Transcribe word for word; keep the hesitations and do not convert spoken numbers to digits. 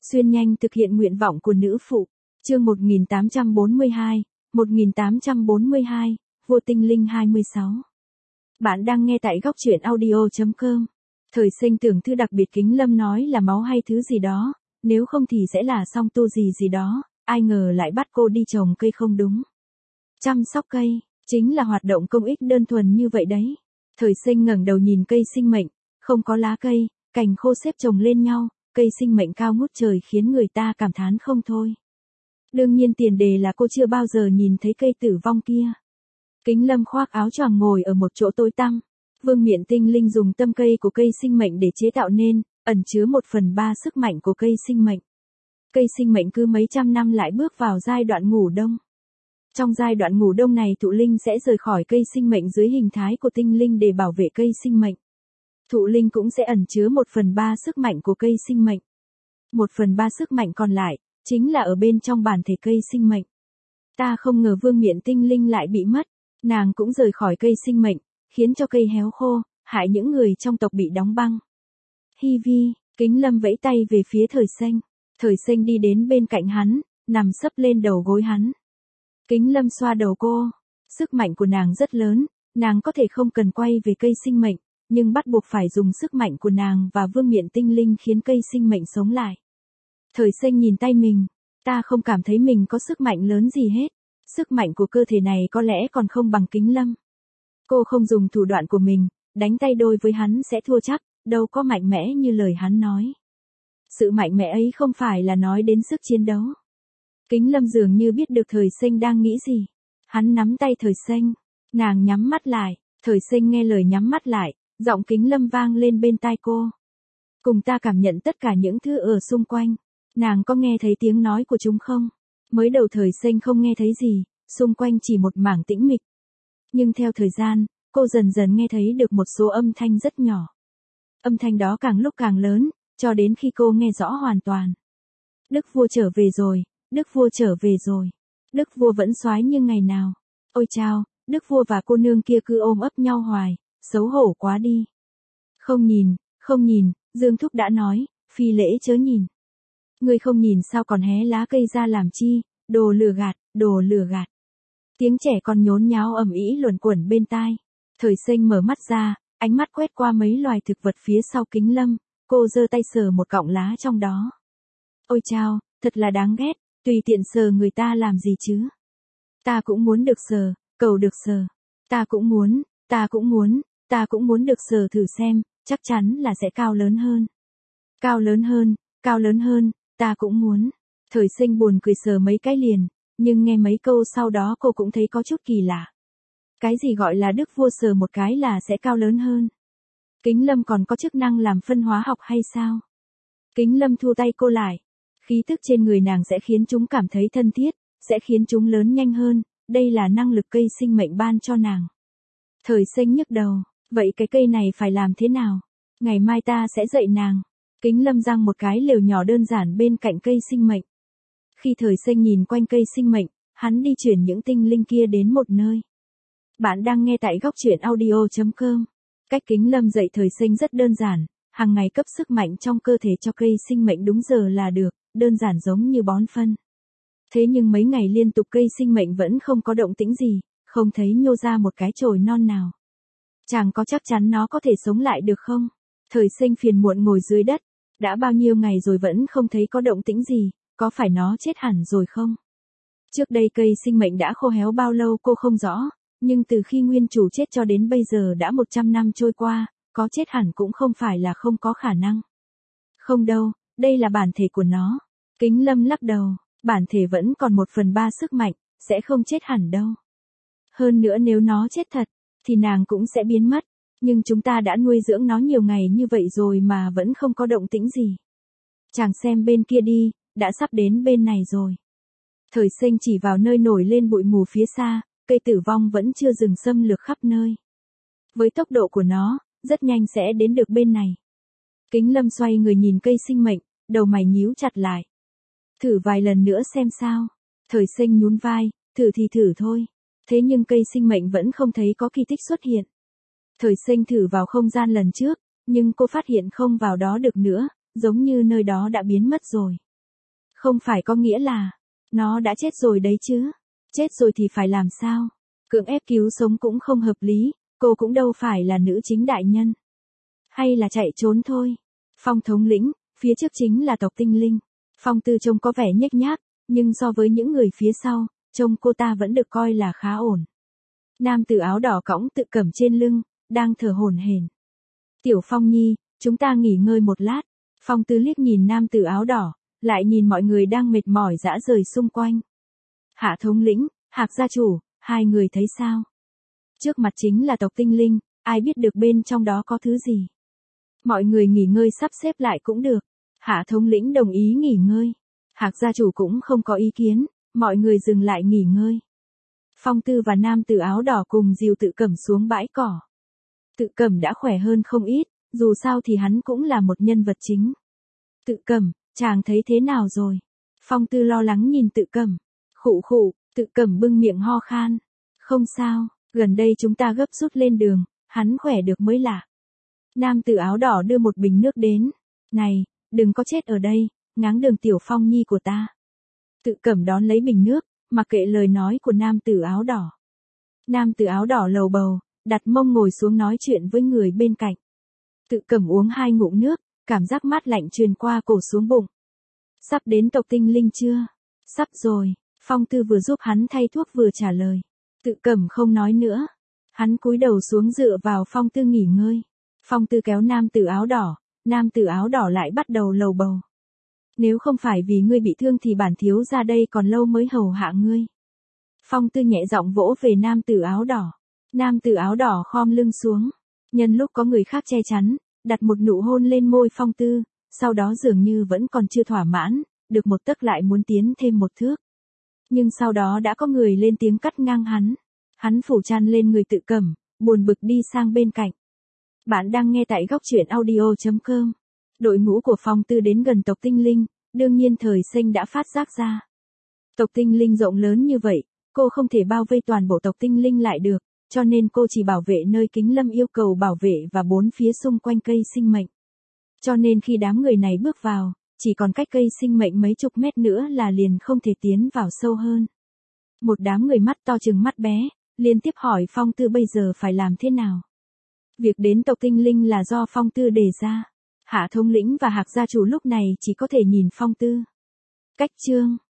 Xuyên nhanh thực hiện nguyện vọng của nữ phụ. Chương một nghìn tám trăm bốn mươi hai, một nghìn tám trăm bốn mươi hai, Vô Tinh Linh hai mươi sáu. Bạn đang nghe tại góc truyện audio chấm com. Thời sinh tưởng thư đặc biệt Kính Lâm nói là máu hay thứ gì đó, nếu không thì sẽ là song tu gì gì đó, ai ngờ lại bắt cô đi trồng cây không đúng. Chăm sóc cây, chính là hoạt động công ích đơn thuần như vậy đấy. Thời sinh ngẩng đầu nhìn cây sinh mệnh, không có lá cây, cành khô xếp chồng lên nhau, cây sinh mệnh cao ngút trời khiến người ta cảm thán không thôi. Đương nhiên tiền đề là cô chưa bao giờ nhìn thấy cây tử vong kia. Kính Lâm khoác áo choàng ngồi ở một chỗ tối tăm. Vương Miện Tinh Linh dùng tâm cây của cây sinh mệnh để chế tạo nên, ẩn chứa một phần ba sức mạnh của cây sinh mệnh. Cây sinh mệnh cứ mấy trăm năm lại bước vào giai đoạn ngủ đông. Trong giai đoạn ngủ đông này thụ linh sẽ rời khỏi cây sinh mệnh dưới hình thái của tinh linh để bảo vệ cây sinh mệnh. Thụ linh cũng sẽ ẩn chứa một phần ba sức mạnh của cây sinh mệnh. Một phần ba sức mạnh còn lại, chính là ở bên trong bản thể cây sinh mệnh. Ta không ngờ Vương Miện Tinh Linh lại bị mất, nàng cũng rời khỏi cây sinh mệnh, khiến cho cây héo khô, hại những người trong tộc bị đóng băng. Hi vi, Kính Lâm vẫy tay về phía Thời Sinh. Thời Sinh đi đến bên cạnh hắn, nằm sấp lên đầu gối hắn. Kính Lâm xoa đầu cô, sức mạnh của nàng rất lớn, nàng có thể không cần quay về cây sinh mệnh, nhưng bắt buộc phải dùng sức mạnh của nàng và Vương Miện Tinh Linh khiến cây sinh mệnh sống lại. Thời Sinh nhìn tay mình, ta không cảm thấy mình có sức mạnh lớn gì hết, sức mạnh của cơ thể này có lẽ còn không bằng Kính Lâm. Cô không dùng thủ đoạn của mình, đánh tay đôi với hắn sẽ thua chắc, đâu có mạnh mẽ như lời hắn nói. Sự mạnh mẽ ấy không phải là nói đến sức chiến đấu. Kính Lâm dường như biết được Thời Sinh đang nghĩ gì. Hắn nắm tay Thời Sinh, nàng nhắm mắt lại, Thời Sinh nghe lời nhắm mắt lại, giọng Kính Lâm vang lên bên tai cô. Cùng ta cảm nhận tất cả những thứ ở xung quanh. Nàng có nghe thấy tiếng nói của chúng không? Mới đầu Thời Sinh không nghe thấy gì, xung quanh chỉ một mảng tĩnh mịch. Nhưng theo thời gian, cô dần dần nghe thấy được một số âm thanh rất nhỏ. Âm thanh đó càng lúc càng lớn, cho đến khi cô nghe rõ hoàn toàn. Đức vua trở về rồi, đức vua trở về rồi. Đức vua vẫn soái như ngày nào. Ôi chao, đức vua và cô nương kia cứ ôm ấp nhau hoài, xấu hổ quá đi. Không nhìn, không nhìn, Dương Thúc đã nói, phi lễ chớ nhìn. Ngươi không nhìn sao còn hé lá cây ra làm chi, đồ lừa gạt, đồ lừa gạt. Tiếng trẻ con nhốn nháo ầm ĩ luẩn quẩn bên tai. Thời Sinh mở mắt ra, ánh mắt quét qua mấy loài thực vật phía sau Kính Lâm, cô giơ tay sờ một cọng lá trong đó. Ôi chao, thật là đáng ghét, tùy tiện sờ người ta làm gì chứ. Ta cũng muốn được sờ, cầu được sờ. Ta cũng muốn, ta cũng muốn, ta cũng muốn được sờ thử xem, chắc chắn là sẽ cao lớn hơn. Cao lớn hơn, cao lớn hơn, ta cũng muốn. Thời Sinh buồn cười sờ mấy cái liền, nhưng nghe mấy câu sau đó cô cũng thấy có chút kỳ lạ. Cái gì gọi là đức vua sờ một cái là sẽ cao lớn hơn? Kính Lâm còn có chức năng làm phân hóa học hay sao? Kính Lâm thu tay cô lại. Khí tức trên người nàng sẽ khiến chúng cảm thấy thân thiết, sẽ khiến chúng lớn nhanh hơn, đây là năng lực cây sinh mệnh ban cho nàng. Thời Sinh nhức đầu, vậy cái cây này phải làm thế nào? Ngày mai ta sẽ dạy nàng. Kính Lâm giăng một cái lều nhỏ đơn giản bên cạnh cây sinh mệnh. Khi Thời Sinh nhìn quanh cây sinh mệnh, hắn đi chuyển những tinh linh kia đến một nơi. Bạn đang nghe tại góc truyện audio chấm com. Cách Kính Lâm dạy Thời Sinh rất đơn giản, hàng ngày cấp sức mạnh trong cơ thể cho cây sinh mệnh đúng giờ là được, đơn giản giống như bón phân. Thế nhưng mấy ngày liên tục cây sinh mệnh vẫn không có động tĩnh gì, không thấy nhô ra một cái chồi non nào. Chàng có chắc chắn nó có thể sống lại được không? Thời Sinh phiền muộn ngồi dưới đất, đã bao nhiêu ngày rồi vẫn không thấy có động tĩnh gì, có phải nó chết hẳn rồi không? Trước đây cây sinh mệnh đã khô héo bao lâu cô không rõ, nhưng từ khi nguyên chủ chết cho đến bây giờ đã một trăm năm trôi qua, có chết hẳn cũng không phải là không có khả năng. Không đâu, đây là bản thể của nó. Kính Lâm lắc đầu, bản thể vẫn còn một phần ba sức mạnh, sẽ không chết hẳn đâu. Hơn nữa nếu nó chết thật, thì nàng cũng sẽ biến mất, nhưng chúng ta đã nuôi dưỡng nó nhiều ngày như vậy rồi mà vẫn không có động tĩnh gì. Chàng xem bên kia đi, đã sắp đến bên này rồi. Thời Sinh chỉ vào nơi nổi lên bụi mù phía xa, cây tử vong vẫn chưa dừng xâm lược khắp nơi. Với tốc độ của nó, rất nhanh sẽ đến được bên này. Kính Lâm xoay người nhìn cây sinh mệnh, đầu mày nhíu chặt lại. Thử vài lần nữa xem sao. Thời Sinh nhún vai, thử thì thử thôi. Thế nhưng cây sinh mệnh vẫn không thấy có kỳ tích xuất hiện. Thời Sinh thử vào không gian lần trước, nhưng cô phát hiện không vào đó được nữa, giống như nơi đó đã biến mất rồi. Không phải có nghĩa là, nó đã chết rồi đấy chứ. Chết rồi thì phải làm sao? Cưỡng ép cứu sống cũng không hợp lý, cô cũng đâu phải là nữ chính đại nhân. Hay là chạy trốn thôi. Phong thống lĩnh, phía trước chính là tộc tinh linh. Phong Tư trông có vẻ nhếch nhác, nhưng so với những người phía sau, trông cô ta vẫn được coi là khá ổn. Nam tử áo đỏ cõng Tự Cẩm trên lưng, đang thở hổn hển. Tiểu Phong Nhi, chúng ta nghỉ ngơi một lát. Phong Tư liếc nhìn nam tử áo đỏ, lại nhìn mọi người đang mệt mỏi rã rời xung quanh. Hạ thống lĩnh, Hạc gia chủ, hai người thấy sao? Trước mặt chính là tộc tinh linh, ai biết được bên trong đó có thứ gì. Mọi người nghỉ ngơi sắp xếp lại cũng được. Hạ thống lĩnh đồng ý nghỉ ngơi. Hạc gia chủ cũng không có ý kiến, mọi người dừng lại nghỉ ngơi. Phong Tư và nam tử áo đỏ cùng dìu Tự Cẩm xuống bãi cỏ. Tự Cẩm đã khỏe hơn không ít, dù sao thì hắn cũng là một nhân vật chính. Tự Cẩm, chàng thấy thế nào rồi? Phong Tư lo lắng nhìn Tự Cẩm. Khụ khụ, Tự Cẩm bưng miệng ho khan. Không sao, gần đây chúng ta gấp rút lên đường, hắn khỏe được mới lạ. Nam tử áo đỏ đưa một bình nước đến. Này, đừng có chết ở đây, ngáng đường Tiểu Phong Nhi của ta. Tự Cẩm đón lấy bình nước, mặc kệ lời nói của nam tử áo đỏ. Nam tử áo đỏ lầu bầu, đặt mông ngồi xuống nói chuyện với người bên cạnh. Tự Cẩm uống hai ngụm nước, cảm giác mát lạnh truyền qua cổ xuống bụng. Sắp đến tộc tinh linh chưa? Sắp rồi, Phong Tư vừa giúp hắn thay thuốc vừa trả lời. Tự Cẩm không nói nữa. Hắn cúi đầu xuống dựa vào Phong Tư nghỉ ngơi. Phong Tư kéo nam tử áo đỏ, nam tử áo đỏ lại bắt đầu lầu bầu. Nếu không phải vì ngươi bị thương thì bản thiếu ra đây còn lâu mới hầu hạ ngươi. Phong Tư nhẹ giọng vỗ về nam tử áo đỏ. Nam tử áo đỏ khom lưng xuống. Nhân lúc có người khác che chắn, đặt một nụ hôn lên môi Phong Tư, sau đó dường như vẫn còn chưa thỏa mãn, được một tấc lại muốn tiến thêm một thước. Nhưng sau đó đã có người lên tiếng cắt ngang hắn. Hắn phủ chăn lên người Tự Cẩm, buồn bực đi sang bên cạnh. Bạn đang nghe tại góc truyện audio chấm com. Đội ngũ của Phong Tư đến gần tộc tinh linh, đương nhiên Thời Sinh đã phát giác ra. Tộc tinh linh rộng lớn như vậy, cô không thể bao vây toàn bộ tộc tinh linh lại được, cho nên cô chỉ bảo vệ nơi Kính Lâm yêu cầu bảo vệ và bốn phía xung quanh cây sinh mệnh. Cho nên khi đám người này bước vào, chỉ còn cách cây sinh mệnh mấy chục mét nữa là liền không thể tiến vào sâu hơn. Một đám người mắt to chừng mắt bé, liên tiếp hỏi Phong Tư bây giờ phải làm thế nào. Việc đến tộc tinh linh là do Phong Tư đề ra. Hạ thống lĩnh và Hạc gia chủ lúc này chỉ có thể nhìn Phong Tư. Cách chương